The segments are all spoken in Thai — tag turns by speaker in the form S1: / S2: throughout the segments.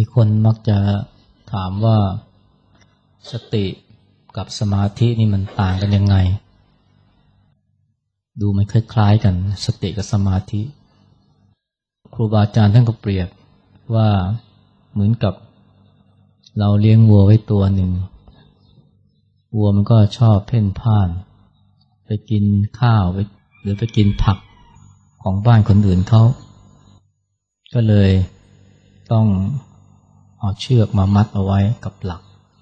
S1: คนมักจะถามว่าสติกับสมาธินี่มันต่างกันยังไงดูมันคล้ายๆกันสติกับสมาธิครูบาอาจารย์ท่านก็เปรียบว่าเหมือนกับเราเลี้ยงวัวไว้ตัวหนึ่งวัวมันก็ชอบเพ่นพ่านไปกินข้าวหรือไปกินผักของบ้านคนอื่นเขาก็เลยต้องเอาเชือกมามัดเอาไว้กับหลัก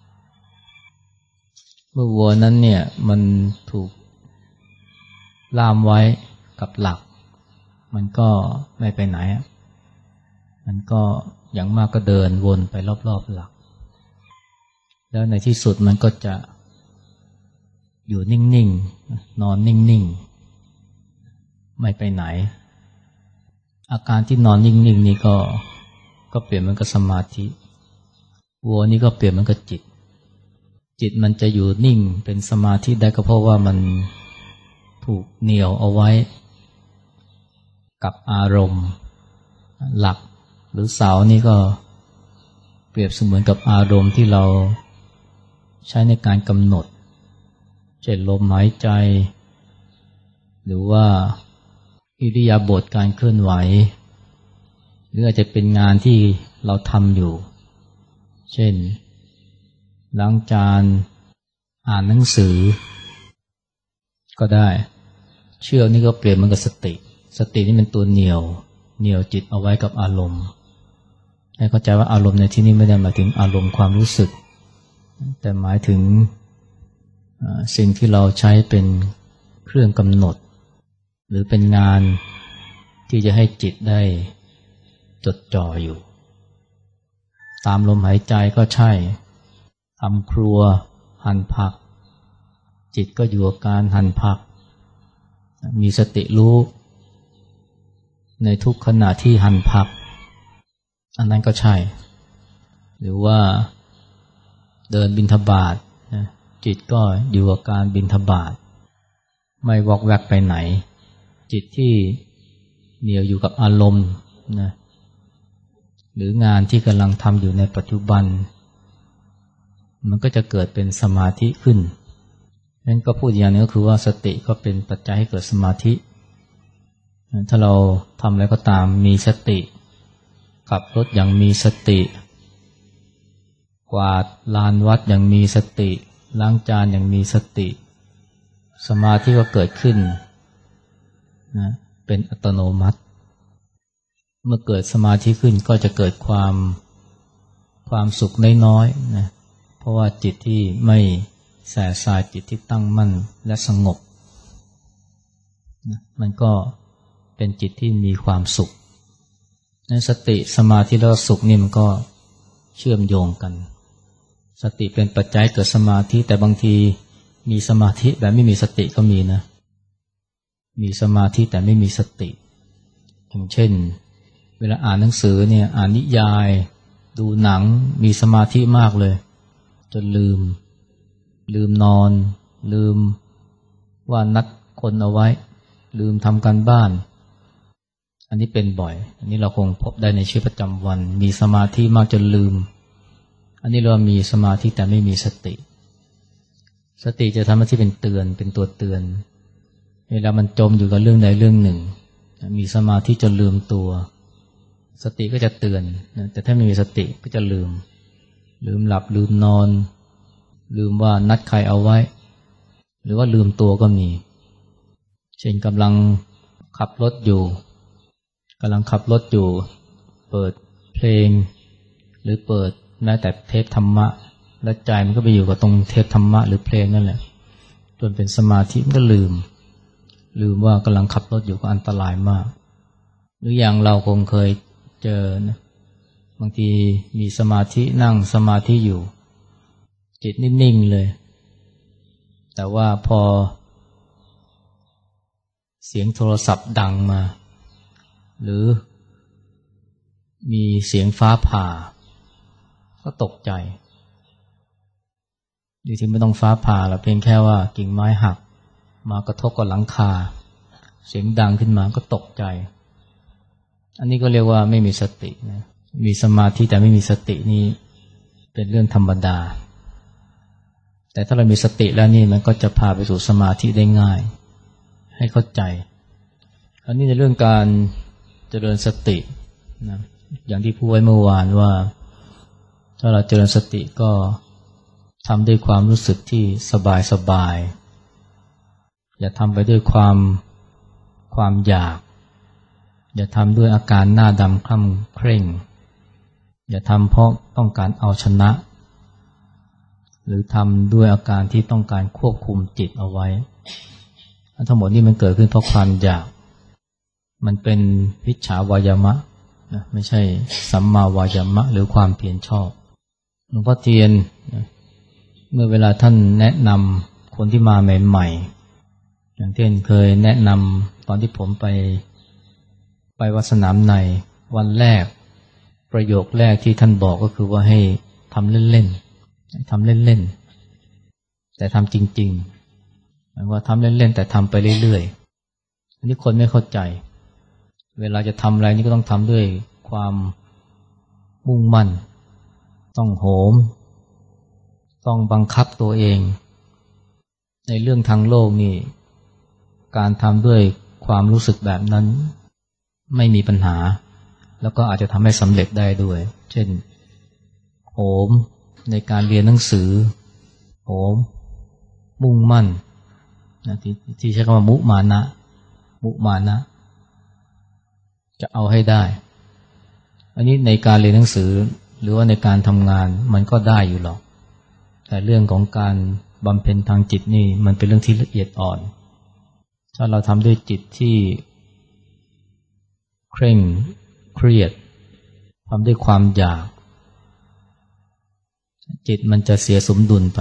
S1: เมื่อวัวนั้นเนี่ยมันถูกล่ามไว้กับหลักมันก็ไม่ไปไหนมันก็อย่างมากก็เดินวนไปรอบๆหลักแล้วในที่สุดมันก็จะอยู่นิ่งๆนอนนิ่งๆไม่ไปไหนอาการที่นอนนิ่งๆนี่ก็เปลี่ยนมันกับสมาธิวัวนี่ก็เปลี่ยนมันกับจิตมันจะอยู่นิ่งเป็นสมาธิได้ก็เพราะว่ามันถูกเหนี่ยวเอาไว้กับอารมณ์หลักหรือเสานี่ก็เปรียบเสมือนกับอารมณ์ที่เราใช้ในการกำหนดเช่นลมหายใจหรือว่าอิริยาบถการเคลื่อนไหวหรืออาจจะเป็นงานที่เราทำอยู่เช่นล้างจานอ่านหนังสือก็ได้เชือกนี่ก็เปลี่ยนมันกับสตินี่เป็นตัวเหนี่ยวจิตเอาไว้กับอารมณ์ให้เข้าใจว่าอารมณ์ในที่นี้ไม่ได้หมายถึงอารมณ์ความรู้สึกแต่หมายถึงสิ่งที่เราใช้เป็นเครื่องกำหนดหรือเป็นงานที่จะให้จิตได้จดจ่ออยู่ตามลมหายใจก็ใช่ทำครัวหั่นผักจิตก็อยู่กับการหั่นผักมีสติรู้ในทุกขณะที่หั่นผักอันนั้นก็ใช่หรือว่าเดินบิณฑบาตจิตก็อยู่กับการบิณฑบาตไม่วอกแวกไปไหนจิตที่เหนี่ยวอยู่กับอารมณ์นะหรืองานที่กำลังทำอยู่ในปัจจุบันมันก็จะเกิดเป็นสมาธิขึ้นนั้นก็พูดอย่างนึงก็คือว่าสติก็เป็นปัจจัยให้เกิดสมาธิถ้าเราทำอะไรก็ตามมีสติขับรถอย่างมีสติกวาดลานวัดอย่างมีสติล้างจานอย่างมีสติสมาธิก็เกิดขึ้นนะเป็นอัตโนมัติเมื่อเกิดสมาธิขึ้นก็จะเกิดความสุขน้อยๆนะเพราะว่าจิตที่ไม่แส่สายจิตที่ตั้งมั่นและสงบนะมันก็เป็นจิตที่มีความสุขในสติสมาธิและสุขนี่มันก็เชื่อมโยงกันสติเป็นปัจจัยเกิดสมาธิแต่บางทีมีสมาธิแบบไม่มีสติก็มีนะมีสมาธิแต่ไม่มีสติอย่างเช่นเวลาอ่านหนังสือเนี่ยอ่านนิยายดูหนังมีสมาธิมากเลยจนลืมนอนลืมว่านัดคนเอาไว้ลืมทำการบ้านอันนี้เป็นบ่อยอันนี้เราคงพบได้ในชีวิตประจำวันมีสมาธิมากจนลืมอันนี้เรามีสมาธิแต่ไม่มีสติจะทำหน้าที่เป็นตัวเตือนเวลามันจมอยู่กับเรื่องใดเรื่องหนึ่งมีสมาธิจนลืมตัวสติก็จะเตือนแต่ถ้าไม่มีสติก็จะลืมหลับลืมนอนลืมว่านัดใครเอาไว้หรือว่าลืมตัวก็มีเช่นกำลังขับรถอยู่เปิดเพลงหรือเปิดแม้แต่เทปธรรมะและใจมันก็ไปอยู่กับตรงเทปธรรมะหรือเพลงนั่นแหละจนเป็นสมาธิมันก็ลืมว่ากำลังขับรถอยู่ก็อันตรายมากหรืออย่างเราคงเคยเจอนะบางทีมีสมาธินั่งสมาธิอยู่จิตนิ่งๆเลยแต่ว่าพอเสียงโทรศัพท์ดังมาหรือมีเสียงฟ้าผ่าก็ตกใจดีที่ไม่ต้องฟ้าผ่าหรอกเพียงแค่ว่ากิ่งไม้หักมากระทบกับหลังคาเสียงดังขึ้นมาก็ตกใจอันนี้ก็เรียกว่าไม่มีสตินะมีสมาธิแต่ไม่มีสตินี่เป็นเรื่องธรรมดาแต่ถ้าเรามีสติแล้วนี่มันก็จะพาไปสู่สมาธิได้ง่ายให้เข้าใจอันนี้ในเรื่องการเจริญสตินะอย่างที่พูดไว้เมื่อวานว่าถ้าเราเจริญสติก็ทำด้วยความรู้สึกที่สบายๆอย่าทำไปด้วยความอยากอย่าทำด้วยอาการหน้าดำคล่ำเคร่งอย่าทำเพราะต้องการเอาชนะหรือทำด้วยอาการที่ต้องการควบคุมจิตเอาไว้ทั้งหมดนี้มันเกิดขึ้นเพราะความอยากมันเป็นวิชชาวายามะนะไม่ใช่สัมมาวายามะหรือความเพียรชอบหลวงพ่อเทียนเมื่อเวลาท่านแนะนำคนที่มาใหม่ๆอย่างเช่นเคยแนะนำตอนที่ผมไปวัดสนามในวันแรกประโยคแรกที่ท่านบอกก็คือว่าให้ทำเล่นๆทำเล่นๆแต่ทำจริงๆหมายว่าทำเล่นๆแต่ทำไปเรื่อยๆอันนี้คนไม่เข้าใจเวลาจะทำอะไรนี่ก็ต้องทำด้วยความมุ่งมั่นต้องโหมต้องบังคับตัวเองในเรื่องทางโลกนี่การทำด้วยความรู้สึกแบบนั้นไม่มีปัญหาแล้วก็อาจจะทำให้สำเร็จได้ด้วยเช่นโหมในการเรียนหนังสือโหมมุ่งมั่นนะที่ใช้คำว่ามุมานะจะเอาให้ได้อันนี้ในการเรียนหนังสือหรือว่าในการทำงานมันก็ได้อยู่หรอกแต่เรื่องของการบำเพ็ญทางจิตนี่มันเป็นเรื่องที่ละเอียดอ่อนถ้าเราทำด้วยจิตที่เคร่งเครียดทำด้วยความอยากจิตมันจะเสียสมดุลไป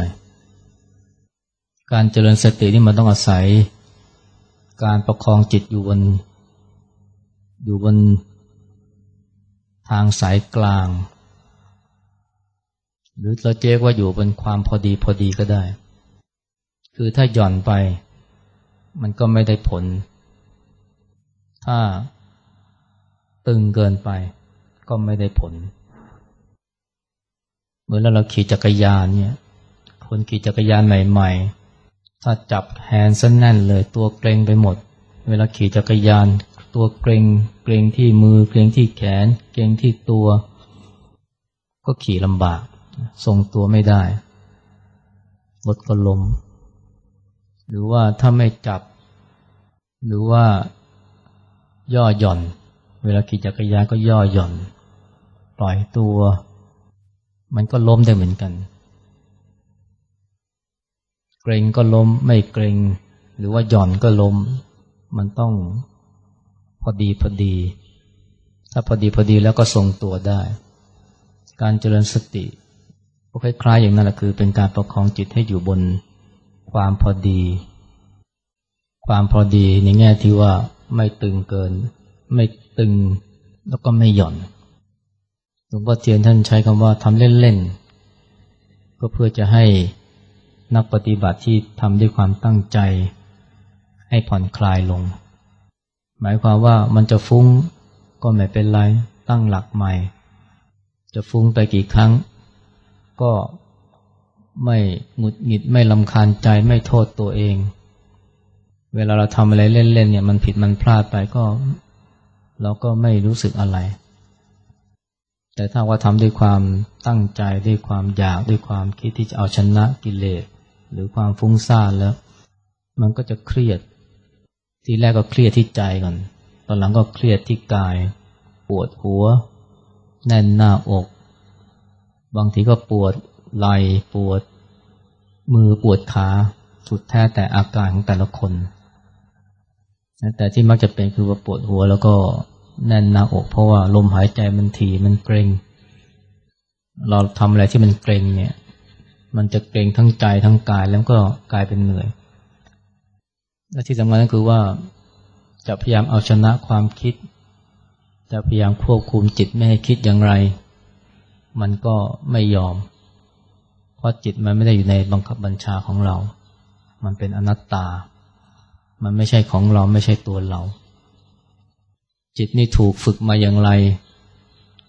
S1: การเจริญสตินี่มันต้องอาศัยการประคองจิตอยู่บนทางสายกลางหรือเราเรียกว่าอยู่บนความพอดีก็ได้คือถ้าหย่อนไปมันก็ไม่ได้ผลถ้าตึงเกินไปก็ไม่ได้ผลเหมือนเราขี่จักรยานเนี่ยคนขี่จักรยานใหม่ๆถ้าจับแฮนด์ซะแน่นเลยตัวเกร็งไปหมดเวลาขี่จักรยานตัวเกร็งที่มือเกร็งที่แขนเกร็งที่ตัวก็ขี่ลำบากทรงตัวไม่ได้รถก็ล้มหรือว่าถ้าไม่จับหรือว่าย่อหย่อนเวลาขี่จักรยานก็ย่อหย่อนปล่อยตัวมันก็ล้มได้เหมือนกันเกร็งก็ล้มไม่เกร็งหรือว่าหย่อนก็ล้มมันต้องพอดีถ้าพอดีแล้วก็ทรงตัวได้การเจริญสติก็คล้ายๆอย่างนั้นแหละคือเป็นการประคองจิตให้อยู่บนความพอดีในแง่ที่ว่าไม่ตึงเกินไม่ตึงแล้วก็ไม่หย่อนหลวงพ่อเทียนท่านใช้คำว่าทำเล่นๆก็เพื่อจะให้นักปฏิบัติที่ทำด้วยความตั้งใจให้ผ่อนคลายลงหมายความว่ามันจะฟุ้งก็ไม่เป็นไรตั้งหลักใหม่จะฟุ้งไปกี่ครั้งก็ไม่หงุดหงิดไม่รำคาญใจไม่โทษตัวเองเวลาเราทำอะไรเล่นๆเนี่ยมันผิดมันพลาดไปก็เราก็ไม่รู้สึกอะไรแต่ถ้าว่าทำด้วยความตั้งใจด้วยความอยากด้วยความคิดที่จะเอาชนะกิเลสหรือความฟุ้งซ่านแล้วมันก็จะเครียดทีแรกก็เครียดที่ใจก่อนตอนหลังก็เครียดที่กายปวดหัวแน่นหน้าอกบางทีก็ปวดไหล่ปวดมือปวดขาสุดแท้แต่อาการของแต่ละคนแต่ที่มักจะเป็นคือว่าปวดหัวแล้วก็แน่นหน้าอกเพราะว่าลมหายใจมันถี่มันเกร็งเราทำอะไรที่มันเกร็งเนี่ยมันจะเกร็งทั้งใจทั้งกายแล้วก็กลายเป็นเหนื่อยและที่สำคัญก็คือว่าจะพยายามเอาชนะความคิดจะพยายามควบคุมจิตไม่ให้คิดอย่างไรมันก็ไม่ยอมเพราะจิตมันไม่ได้อยู่ในบังคับบัญชาของเรามันเป็นอนัตตามันไม่ใช่ของเราไม่ใช่ตัวเราจิตนี่ถูกฝึกมาอย่างไร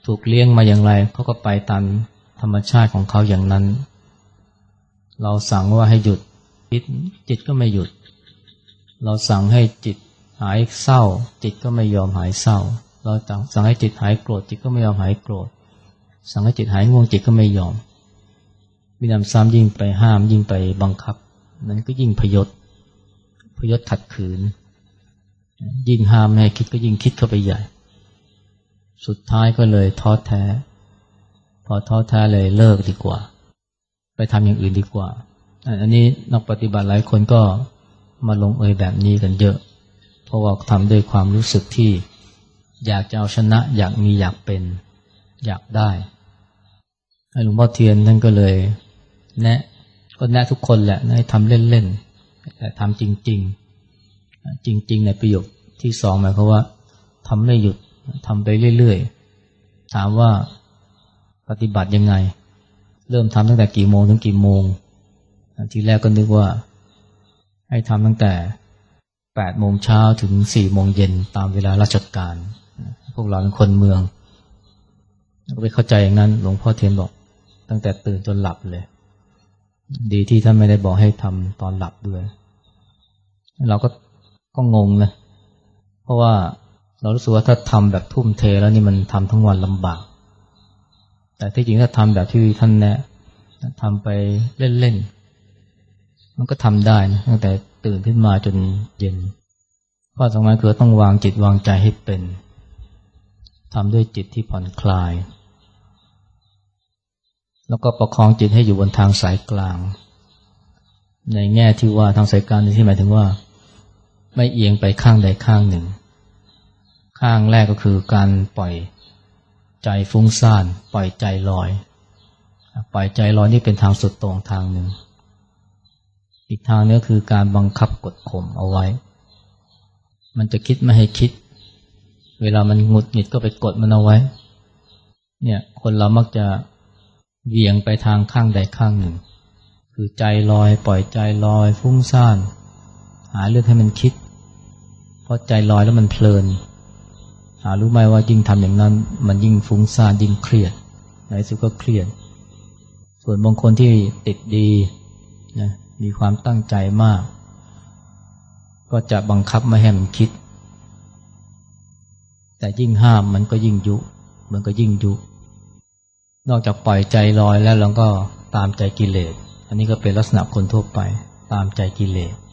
S1: ถูกเลี้ยงมาอย่างไรเขาก็ไปตามธรรมชาติของเขาอย่างนั้นเราสั่งว่าให้หยุดจิตก็ไม่หยุดเราสั่งให้จิตหายเศร้าจิตก็ไม่ยอมหายเศร้าเราสั่งให้จิตหายโกรธจิตก็ไม่ยอมหายโกรธสั่งให้จิตหายง่วงจิตก็ไม่ยอมมีนำซ้ำยิ่งไปห้ามยิ่งไปบังคับนั้นก็ยิ่งพยศขัดขืนยิ่งห้ามให้คิดก็ยิ่งคิดเข้าไปใหญ่สุดท้ายก็เลยท้อแท้พอท้อแท้เลยเลิกดีกว่าไปทำอย่างอื่นดีกว่าอันนี้นักปฏิบัติหลายคนก็มาลงเอยแบบนี้กันเยอะเพราะว่าทำด้วยความรู้สึกที่อยากจะเอาชนะอยากมีอยากเป็นอยากได้หลวงพ่อเทียนท่านก็เลยแนะทุกคนแหละให้ทำเล่นๆแต่ทำจริงๆจริงๆในประโยคที่สองหมายความว่าทำไม่หยุดทำไปเรื่อยๆถามว่าปฏิบัติยังไงเริ่มทำตั้งแต่กี่โมงถึงกี่โมงทีแรกก็นึกว่าให้ทำตั้งแต่8 โมงเช้าถึง4 โมงเย็นตามเวลาราชการพวกเราเป็นคนเมืองก็ไปเข้าใจอย่างนั้นหลวงพ่อเทียนบอกตั้งแต่ตื่นจนหลับเลยดีที่ท่านไม่ได้บอกให้ทำตอนหลับด้วยเราก็งงนะเพราะว่าเรารู้สึกว่าถ้าทำแบบทุ่มเทแล้วนี่มันทำทั้งวันลำบากแต่ที่จริงถ้าทำแบบที่ท่านแนะทำไปเล่นๆมันก็ทำได้นะตั้งแต่ตื่นขึ้นมาจนเย็นข้อสำคัญคือต้องวางจิตวางใจให้เป็นทำด้วยจิตที่ผ่อนคลายแล้วก็ประคองจิตให้อยู่บนทางสายกลางในแง่ที่ว่าทางสายกลางนี่ที่หมายถึงว่าไม่เอียงไปข้างใดข้างหนึ่งข้างแรกก็คือการปล่อยใจฟุ้งซ่านปล่อยใจลอยนี่เป็นทางสุดโต่งทางหนึ่งอีกทางนึงคือการบังคับกดข่มเอาไว้มันจะคิดไม่ให้คิดเวลามันหงุดหงิดก็ไปกดมันเอาไว้เนี่ยคนเรามักจะเหวี่ยงไปทางข้างใดข้างหนึ่งคือใจลอยปล่อยใจลอยฟุ้งซ่านหาเรื่องให้มันคิดเพราะใจลอยแล้วมันเพลินหารู้ไหมว่ายิ่งทำอย่างนั้นมันยิ่งฟุ้งซ่านยิ่งเครียดในสุดก็เครียดส่วนบางคนที่ติดดีนะมีความตั้งใจมากก็จะบังคับไม่ให้มันคิดแต่ยิ่งห้ามมันก็ยิ่งยุนอกจากปล่อยใจลอยแล้วเราก็ตามใจกิเลสอันนี้ก็เป็นลักษณะคนทั่วไปตามใจกิเลส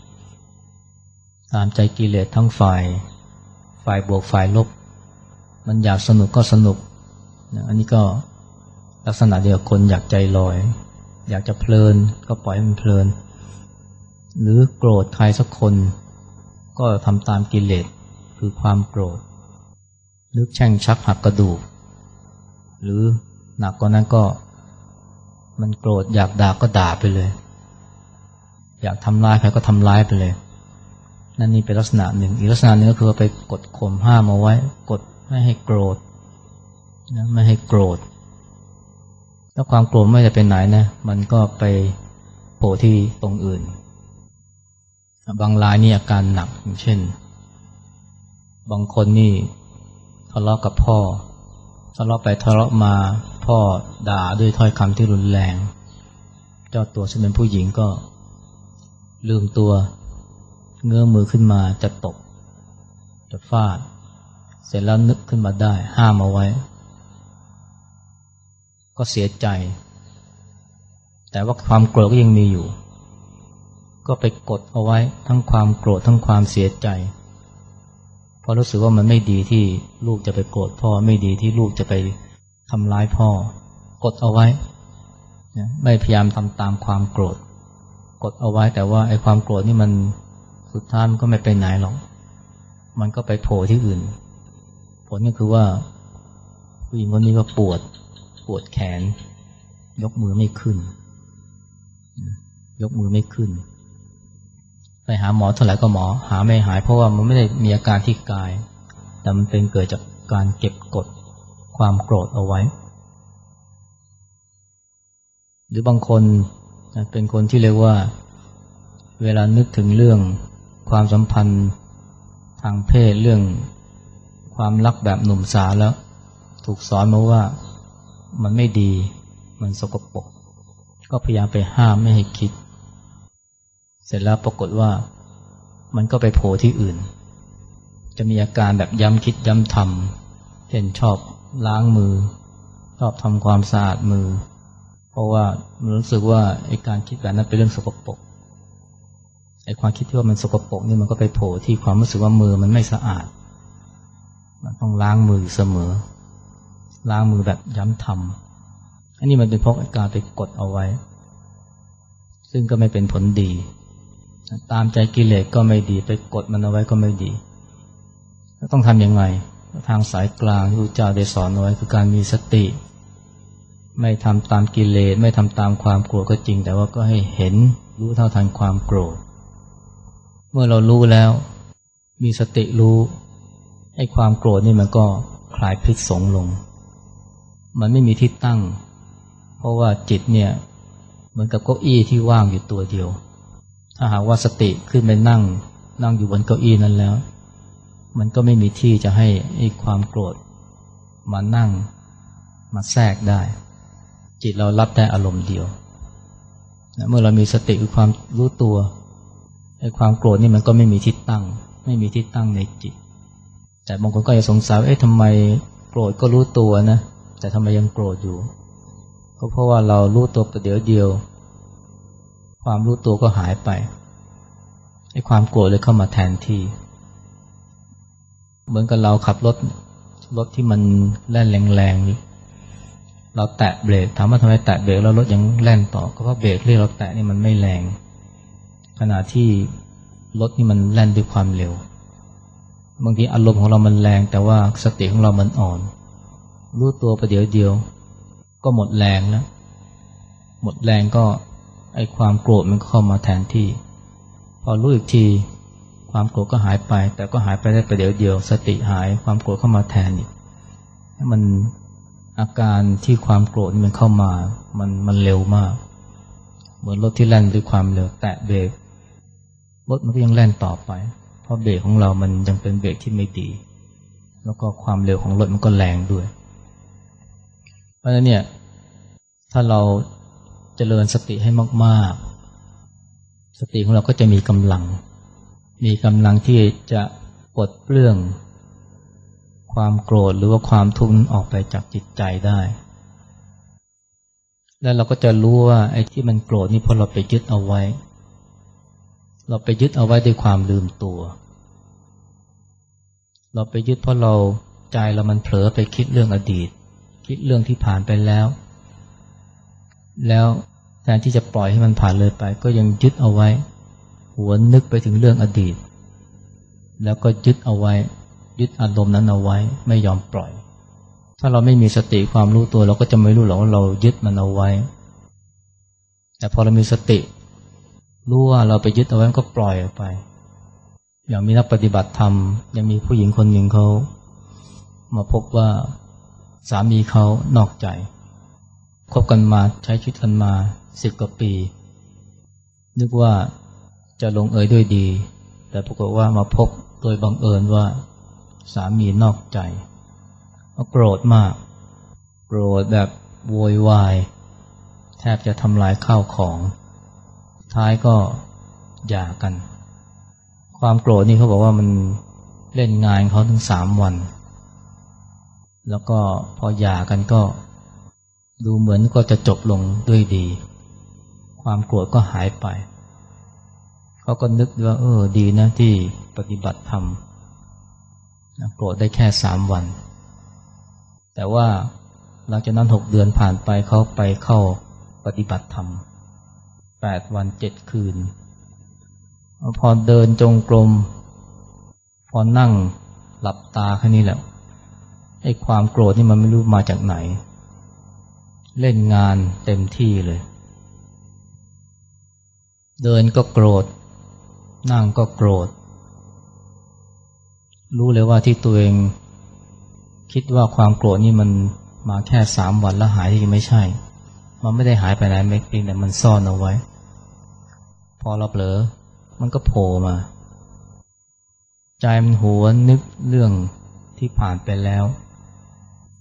S1: ทั้งฝ่ายบวกฝ่ายลบมันอยากสนุกก็สนุกนะอันนี้ก็ลักษณะเดียวกับคนอยากใจลอยอยากจะเพลินก็ปล่อยให้มันเพลินหรือโกรธใครสักคนก็ทำตามกิเลสคือความโกรธนึกแช่งชักหักกระดูกหรือหนักกว่านั้นก็มันโกรธอยากด่าก็ด่าไปเลยอยากทำร้ายใครก็ทำร้ายไปเลยนั่นนี่เป็นลักษณะหนึ่งอีกลักษณะหนึ่งก็คือไปกดข่มห้ามเอาไว้กดไม่ให้โกรธนะไม่ให้โกรธแล้วความโกรธไม่ได้ไปไหนนะมันก็ไปโผล่ที่ตรงอื่นบางรายนี่อาการหนักอย่างเช่นบางคนนี่ทะเลาะกับพ่อทะเลาะไปทะเลาะมาพ่อด่าด้วยถ้อยคำที่รุนแรงเจ้าตัวซึ่งเป็นผู้หญิงก็ลืมตัวเงื้อมือขึ้นมาจะตบจะฟาดเสร็จแล้วนึกขึ้นมาได้ห้ามเอาไว้ก็เสียใจแต่ว่าความโกรธก็ยังมีอยู่ก็ไปกดเอาไว้ทั้งความโกรธทั้งความเสียใจเพราะรู้สึกว่ามันไม่ดีที่ลูกจะไปโกรธพ่อไม่ดีที่ลูกจะไปทำร้ายพ่อกดเอาไว้ไม่พยายามทำตามความโกรธกดเอาไว้แต่ว่าไอ้ความโกรธนี่มันสุดท้ายมันก็ไม่ไปไหนหรอกมันก็ไปโผล่ที่อื่นผลก็คือว่าผู้หญิงคนนี้ก็ปวดแขนยกมือไม่ขึ้นไปหาหมอเท่าไหร่ก็หมอหาไม่หายเพราะว่ามันไม่ได้มีอาการที่กายแต่มันเป็นเกิดจากการเก็บกดความโกรธเอาไว้หรือบางคนเป็นคนที่เรียกว่าเวลานึกถึงเรื่องความสัมพันธ์ทางเพศเรื่องความรักแบบหนุ่มสาวแล้วถูกสอนมาว่ามันไม่ดีมันสกปรกก็พยายามไปห้ามไม่ให้คิดเสร็จแล้วปรากฏว่ามันก็ไปโผล่ที่อื่นจะมีอาการแบบย้ำคิดย้ำทำเช่นชอบล้างมือชอบทำความสะอาดมือเพราะว่ามันรู้สึกว่าไอ้การคิดแบบนั้นเป็นเรื่องสกปรกไอ้ความคิดที่ว่ามันสกปรกนี่มันก็ไปโผล่ที่ความรู้สึกว่ามือมันไม่สะอาดมันต้องล้างมือเสมอล้างมือแบบย้ำทำอันนี้มันเป็นเพราะการไปกดเอาไว้ซึ่งก็ไม่เป็นผลดีตามใจกิเลสก็ไม่ดีไปกดมันเอาไว้ก็ไม่ดีต้องทำยังไงทางสายกลางที่พระเจ้าได้สอนเอาไว้คือการมีสติไม่ทำตามกิเลสไม่ทำตามความโกรธก็จริงแต่ว่าก็ให้เห็นรู้เท่าทันความโกรธเมื่อเรารู้แล้วมีสติรู้ไอ้ความโกรธนี่มันก็คลายพิษสงลงมันไม่มีที่ตั้งเพราะว่าจิตเนี่ยเหมือนกับเก้าอี้ที่ว่างอยู่ตัวเดียวถ้าหากว่าสติขึ้นไปนั่งอยู่บนเก้าอี้นั้นแล้วมันก็ไม่มีที่จะให้ไอ้ความโกรธมานั่งมาแทรกได้จิตเรารับได้อารมณ์เดียวเมื่อเรามีสติคือความรู้ตัวไอ้ความโกรธนี่มันก็ไม่มีที่ตั้งไม่มีที่ตั้งในจิตแต่บางคนก็จะสงสัยว่าทำไมโกรธก็รู้ตัวนะแต่ทำไมยังโกรธอยู่ก็เพราะว่าเรารู้ตัวประเดี๋ยวเดียวความรู้ตัวก็หายไปไอ้ความโกรธเลยเข้ามาแทนที่เหมือนกับเราขับรถที่มันแล่นแรงๆเราแตะเบรกถามว่าทำไมแตะเบรกแล้วรถยังแล่นต่อก็เพราะเบรกที่เราแตะนี่มันไม่แรงขณะที่รถนี่มันแล่นด้วยความเร็วบางทีอารมณ์ของเรามันแรงแต่ว่าสติของเรามันอ่อนรู้ตัวประเดี๋ยวเดียวก็หมดแรงแล้วหมดแรงก็ไอ้ความโกรธมันเข้ามาแทนที่พอรู้อีกทีความโกรธก็หายไปแต่ก็หายไปได้ประเดี๋ยวเดียวสติหายความโกรธเข้ามาแทนอีกมันอาการที่ความโกรธมันเข้ามามันเร็วมากเหมือนรถที่แล่นด้วยความเร็วแตะเบรกรถมันก็ยังแล่นต่อไปเพราะเบรกของเรามันยังเป็นเบรกที่ไม่ดีแล้วก็ความเร็วของรถมันก็แรงด้วยเพราะฉะนั้นเนี่ยถ้าเราเจริญสติให้มากๆสติของเราก็จะมีกำลังที่จะปลดเปลื้องความโกรธหรือว่าความทุกข์ออกไปจากจิตใจได้แล้วเราก็จะรู้ว่าไอ้ที่มันโกรธนี่เพราะเราไปยึดเอาไว้ด้วยความลืมตัวเราไปยึดเพราะเราใจเรามันเผลอไปคิดเรื่องอดีตคิดเรื่องที่ผ่านไปแล้วแทนที่จะปล่อยให้มันผ่านเลยไปก็ยังยึดเอาไว้หวนนึกไปถึงเรื่องอดีตแล้วก็ยึดเอาไว้ยึดอารมณ์นั้นเอาไว้ไม่ยอมปล่อยถ้าเราไม่มีสติความรู้ตัวเราก็จะไม่รู้หรอกว่าเรายึดมันเอาไว้แต่พอเรามีสติรู้ว่าเราไปยึดเอาไว้ก็ปล่อยออกไปอย่างมีนักปฏิบัติธรรมยังมีผู้หญิงคนหนึ่งเขามาพบว่าสามีเขานอกใจคบกันมาใช้ชีวิตกันมา10 กว่าปีนึกว่าจะลงเอยด้วยดีแต่ปรากฏว่ามาพบโดยบังเอิญว่าสามีนอกใจเขาโกรธมากโกรธแบบโวยวายแทบจะทำลายข้าวของท้ายก็หย่ากันความโกรธนี่เขาบอกว่ามันเล่นงานเขาถึง3 วันแล้วก็พอหย่ากันก็ดูเหมือนก็จะจบลงด้วยดีความโกรธก็หายไปเขาก็นึกว่าดีนะที่ปฏิบัติธรรมโกรธได้แค่3 วันแต่ว่าหลังจากนั้น6 เดือนผ่านไปเขาไปเข้าปฏิบัติธรรม8 วัน 7 คืนพอเดินจงกรมพอนั่งหลับตาแค่นี้แหละไอ้ความโกรธนี่มันไม่รู้มาจากไหนเล่นงานเต็มที่เลยเดินก็โกรธนั่งก็โกรธรู้เลยว่าที่ตัวเองคิดว่าความโกรธนี่มันมาแค่3 วันแล้วหายที่ไม่ใช่มันไม่ได้หายไปไหนไม่เพียงแต่มันซ่อนเอาไว้พอเราเผลอมันก็โผล่มาใจมันหวนนึกเรื่องที่ผ่านไปแล้ว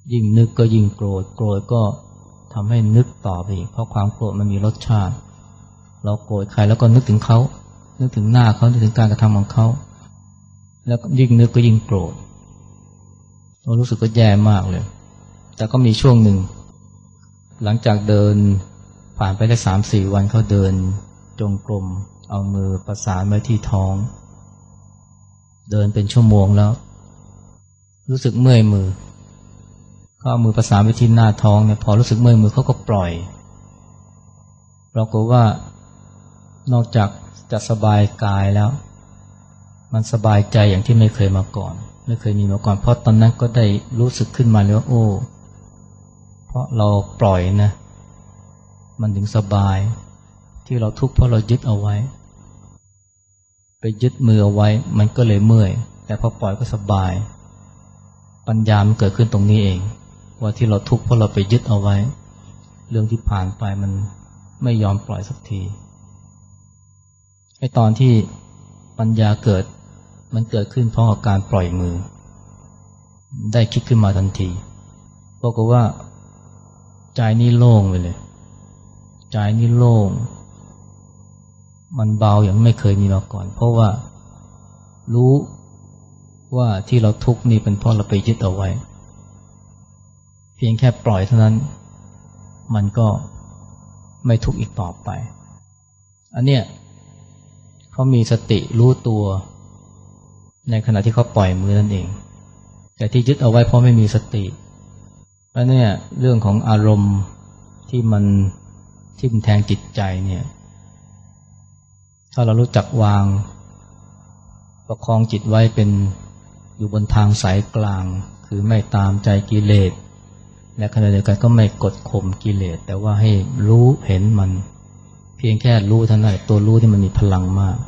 S1: ยิ่งนึกก็ยิ่งโกรธโกรธก็ทำให้นึกต่อไปอีกเพราะความโกรธมันมีรสชาติเราโกรธใครแล้วก็นึกถึงเขานึกถึงหน้าเขานึกถึงการกระทำของเขาแล้วยิ่งนึกก็ยิ่งโกรธเรารู้สึกก็แย่มากเลยแต่ก็มีช่วงหนึ่งหลังจากเดินผ่านไปได้ 3-4 วันเขาเดินจงกรมเอามือประสานไว้ที่ท้องเดินเป็นชั่วโมงแล้วรู้สึกเมื่อยมือเขาเอามือประสานไว้ที่หน้าท้องเนี่ยพอรู้สึกเมื่อยมือเขาก็ปล่อยปรากฏว่านอกจากจะสบายกายแล้วมันสบายใจอย่างที่ไม่เคยมาก่อนไม่เคยมีมาก่อนเพราะตอนนั้นก็ได้รู้สึกขึ้นมาเลยว่าโอ้เพราะเราปล่อยนะมันถึงสบายที่เราทุกข์เพราะเรายึดเอาไว้ไปยึดมือเอาไว้มันก็เลยเมื่อยแต่พอปล่อยก็สบายปัญญามันเกิดขึ้นตรงนี้เองว่าที่เราทุกข์เพราะเราไปยึดเอาไว้เรื่องที่ผ่านไปมันไม่ยอมปล่อยสักทีไอ้ตอนที่ปัญญาเกิดมันเกิดขึ้นเพราะการปล่อยมือได้คิดขึ้นมาทันทีบอกว่าใจนี่โล่งไปเลยใจนี่โล่งมันเบาอย่างไม่เคยมีมาก่อนเพราะว่ารู้ว่าที่เราทุกข์นี่เป็นเพราะเราไปยึดเอาไว้เพียงแค่ปล่อยเท่านั้นมันก็ไม่ทุกข์อีกต่อไปอันเนี้ยเขามีสติรู้ตัวในขณะที่เขาปล่อยมือนั่นเองแต่ที่ยึดเอาไว้เพราะไม่มีสติแล้วเนี่ยเรื่องของอารมณ์ที่มันทิ่มแทงจิตใจเนี่ยถ้าเรารู้จักวางประคองจิตไว้เป็นอยู่บนทางสายกลางคือไม่ตามใจกิเลสและขณะเดียวกันก็ไม่กดข่มกิเลสแต่ว่าให้รู้เห็นมันเพียงแค่รู้เท่านั้นตัวรู้ที่มันมีพลังมาก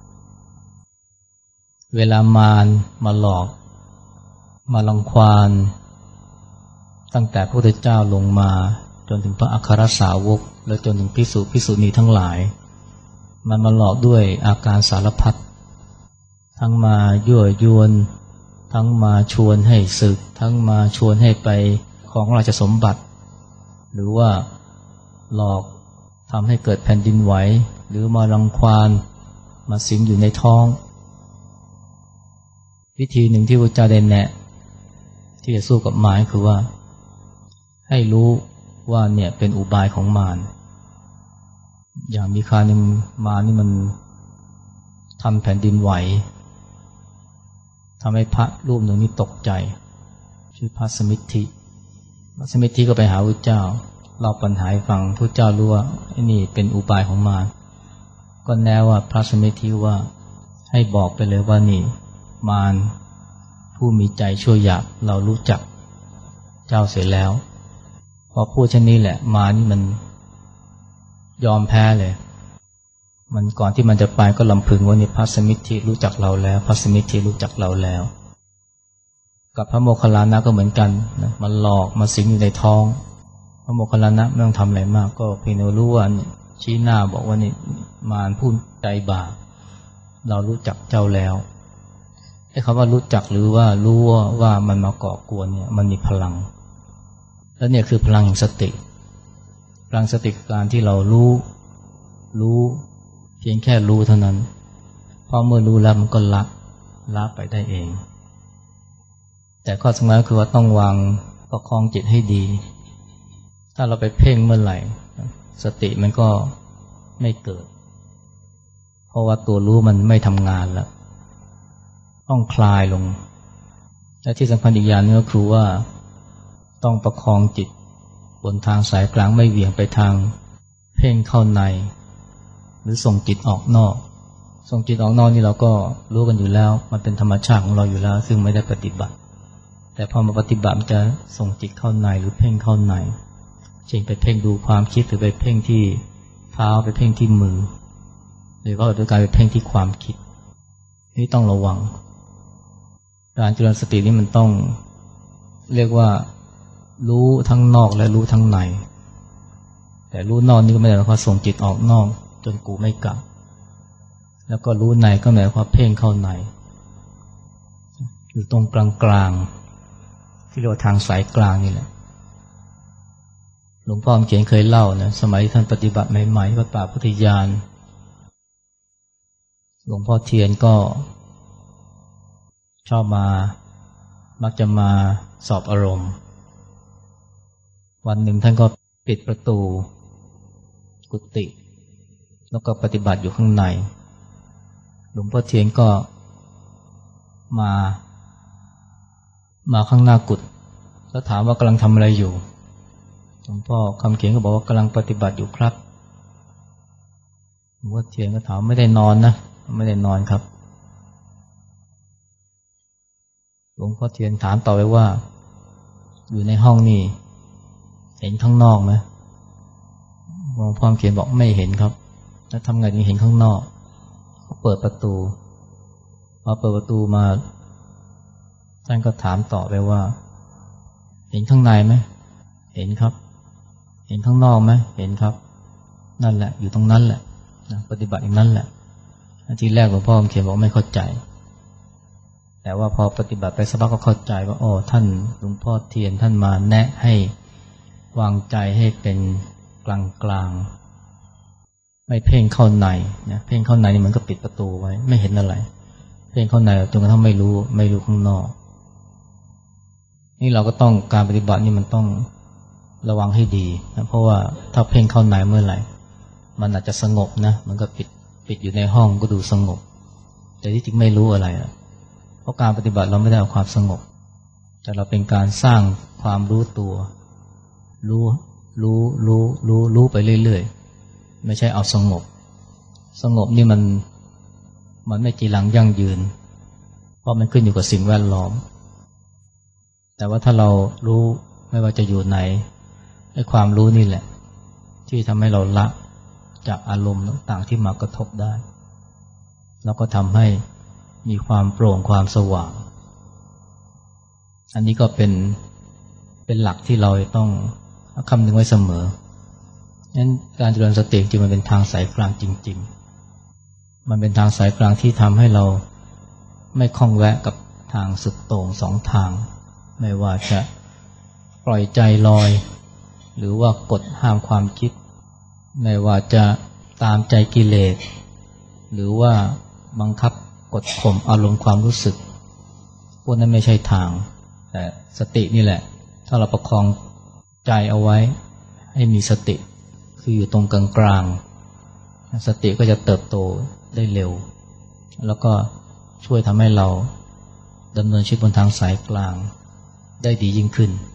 S1: เวลามารมาหลอกมารังควานตั้งแต่พระพุทธเจ้าลงมาจนถึงพระอัครสาวกและจนถึงภิกษุภิกษุณีทั้งหลายมันมาหลอกด้วยอาการสารพัดทั้งมายั่วยวนทั้งมาชวนให้ศึกทั้งมาชวนให้ไปของราชสมบัติหรือว่าหลอกทำให้เกิดแผ่นดินไหวหรือมารังควานมาสิงอยู่ในท้องวิธีหนึ่งที่พระเจ้าได้แนะที่จะสู้กับมารคือว่าให้รู้ว่าเนี่ยเป็นอุบายของมารอย่างมีคราวหนึ่งมารนี่มันทำแผ่นดินไหวทำให้พระรูปหนึ่งนี่ตกใจชื่อพระสมิทธิพระสมิทธิก็ไปหาพระเจ้าเล่าปัญหาให้ฟังพระเจ้ารู้ว่าไอ้นี่เป็นอุบายของมารก็แนะว่าพระสมิทธิว่าให้บอกไปเลยว่านี่มารผู้มีใจชั่วหยาบเรารู้จักเจ้าเสียแล้วพอพูดเช่นนี้แหละมารนี่มันยอมแพ้เลยมันก่อนที่มันจะไปก็ลำพึงว่านี่พระสมิทธิรู้จักเราแล้วพระสมิทธิรู้จักเราแล้วกับพระโมคคัลลานะก็เหมือนกันนะมันหลอกมาสิงอยู่ในท้องพระโมคคัลลานะไม่ต้องทำอะไรมากก็เพียงแต่รู้ว่าชี้หน้าบอกว่านี่มารผู้ใจบาปเรารู้จักเจ้าแล้วไอ้คำว่ารู้จักหรือว่ารู้ว่ามันมาก่อกวนเนี่ยมันมีพลังแล้วเนี่ยคือพลังแห่งสติพลังสติการที่เรารู้เพียงแค่รู้เท่านั้นพอเมื่อรู้แล้วมันก็ละไปได้เองแต่ข้อสำคัญคือว่าต้องวางประคองจิตให้ดีถ้าเราไปเพ่งเมื่อไหร่สติมันก็ไม่เกิดเพราะว่าตัวรู้มันไม่ทำงานแล้วต้องคลายลงและที่สำคัญอีกอย่างนึงก็คือว่าต้องประคองจิตบนทางสายกลางไม่เหวี่ยงไปทางเพ่งเข้าในหรือส่งจิตออกนอกส่งจิตออกนอกนี่เราก็รู้กันอยู่แล้วมันเป็นธรรมชาติของเราอยู่แล้วซึ่งไม่ได้ปฏิบัติแต่พอมาปฏิบัติมันจะส่งจิตเข้าในหรือเพ่งเข้าในเช่นไปเพ่งดูความคิดหรือไปเพ่งที่เท้าไปเพ่งที่มือหรือว่าโดยการไปเพ่งที่ความคิดนี่ต้องระวังการเจริญสตินี่มันต้องเรียกว่ารู้ทั้งนอกและรู้ทั้งในแต่รู้นอกนี่ก็ไม่ได้หมายความส่งจิตออกนอกจนกูไม่กลับแล้วก็รู้ในก็หมายความเพ่งเข้าในอยู่ตรงกลางๆที่เรียกว่าทางสายกลางนี่แหละหลวงพ่อคำเขียนเคยเล่านะสมัยท่านปฏิบัติใหม่ๆวัดป่าพุทธญาณหลวงพ่อเทียนก็ชอบมักจะมาสอบอารมณ์วันหนึ่งท่านก็ปิดประตูกุฏิแล้วก็ปฏิบัติอยู่ข้างในหลวงพ่อเทียนก็มาข้างหน้ากุฏิแล้วถามว่ากำลังทำอะไรอยู่หลวงพ่อคำเขียนก็บอกว่ากำลังปฏิบัติอยู่ครับหลวงพ่อเทียนก็ถามไม่ได้นอนนะไม่ได้นอนครับหลวงพ่อเทียนถามต่อไปว่าอยู่ในห้องนี่เห็นข้างนอกไหมหลวงพ่อเขียนบอกไม่เห็นครับแล้วทำไงถึงเห็นข้างนอกเขาเปิดประตูพอเปิดประตูมาท่านก็ถามต่อไปว่าเห็นข้างในไหมเห็นครับเห็นข้างนอกไหมเห็นครับนั่นแหละอยู่ตรงนั้นแหละปฏิบัติอย่างนั้นแหละทีแรกหลวงพ่อเขียนบอกไม่เข้าใจแต่ว่าพอปฏิบัติไปสักพักก็เข้าใจว่าอ๋อท่านหลวงพ่อเทียนท่านมาแนะให้วางใจให้เป็นกลางไม่เพ่งเข้าในนะเพ่งเข้าในนี่มันก็ปิดประตูไว้ไม่เห็นอะไรเพ่งเข้าในจนกระทั่งไม่รู้ข้างนอกนี่เราก็ต้องการปฏิบัตินี่มันต้องระวังให้ดีนะเพราะว่าถ้าเพ่งเข้าในเมื่อไหร่มันอาจจะสงบนะมันก็ปิดอยู่ในห้องก็ดูสงบแต่ที่จริงไม่รู้อะไรเพราะการปฏิบัติเราไม่ได้เอาความสงบแต่เราเป็นการสร้างความรู้ตัวรู้ไปเรื่อยๆไม่ใช่เอาสงบนี่มันไม่จีรังยั่งยืนเพราะมันขึ้นอยู่กับสิ่งแวดล้อมแต่ว่าถ้าเรารู้ไม่ว่าจะอยู่ไหนไอ้ความรู้นี่แหละที่ทำให้เราละจากอารมณ์ต่างๆที่มากระทบได้แล้วก็ทำให้มีความโปร่งความสว่างอันนี้ก็เป็นหลักที่เราต้องคำนึงไว้เสมองั้นการเจริญสติจริงมันเป็นทางสายกลางจริงๆมันเป็นทางสายกลางที่ทำให้เราไม่คล้องแวะกับทางสุดโต่งสองทางไม่ว่าจะปล่อยใจลอยหรือว่ากดห้ามความคิดไม่ว่าจะตามใจกิเลสหรือว่าบังคับกดข่มอารมณ์ความรู้สึกพวกนั้นไม่ใช่ทางแต่สตินี่แหละถ้าเราประคองใจเอาไว้ให้มีสติคืออยู่ตรงกลางๆสติก็จะเติบโตได้เร็วแล้วก็ช่วยทำให้เราดำเนินชีวิตบนทางสายกลางได้ดียิ่งขึ้น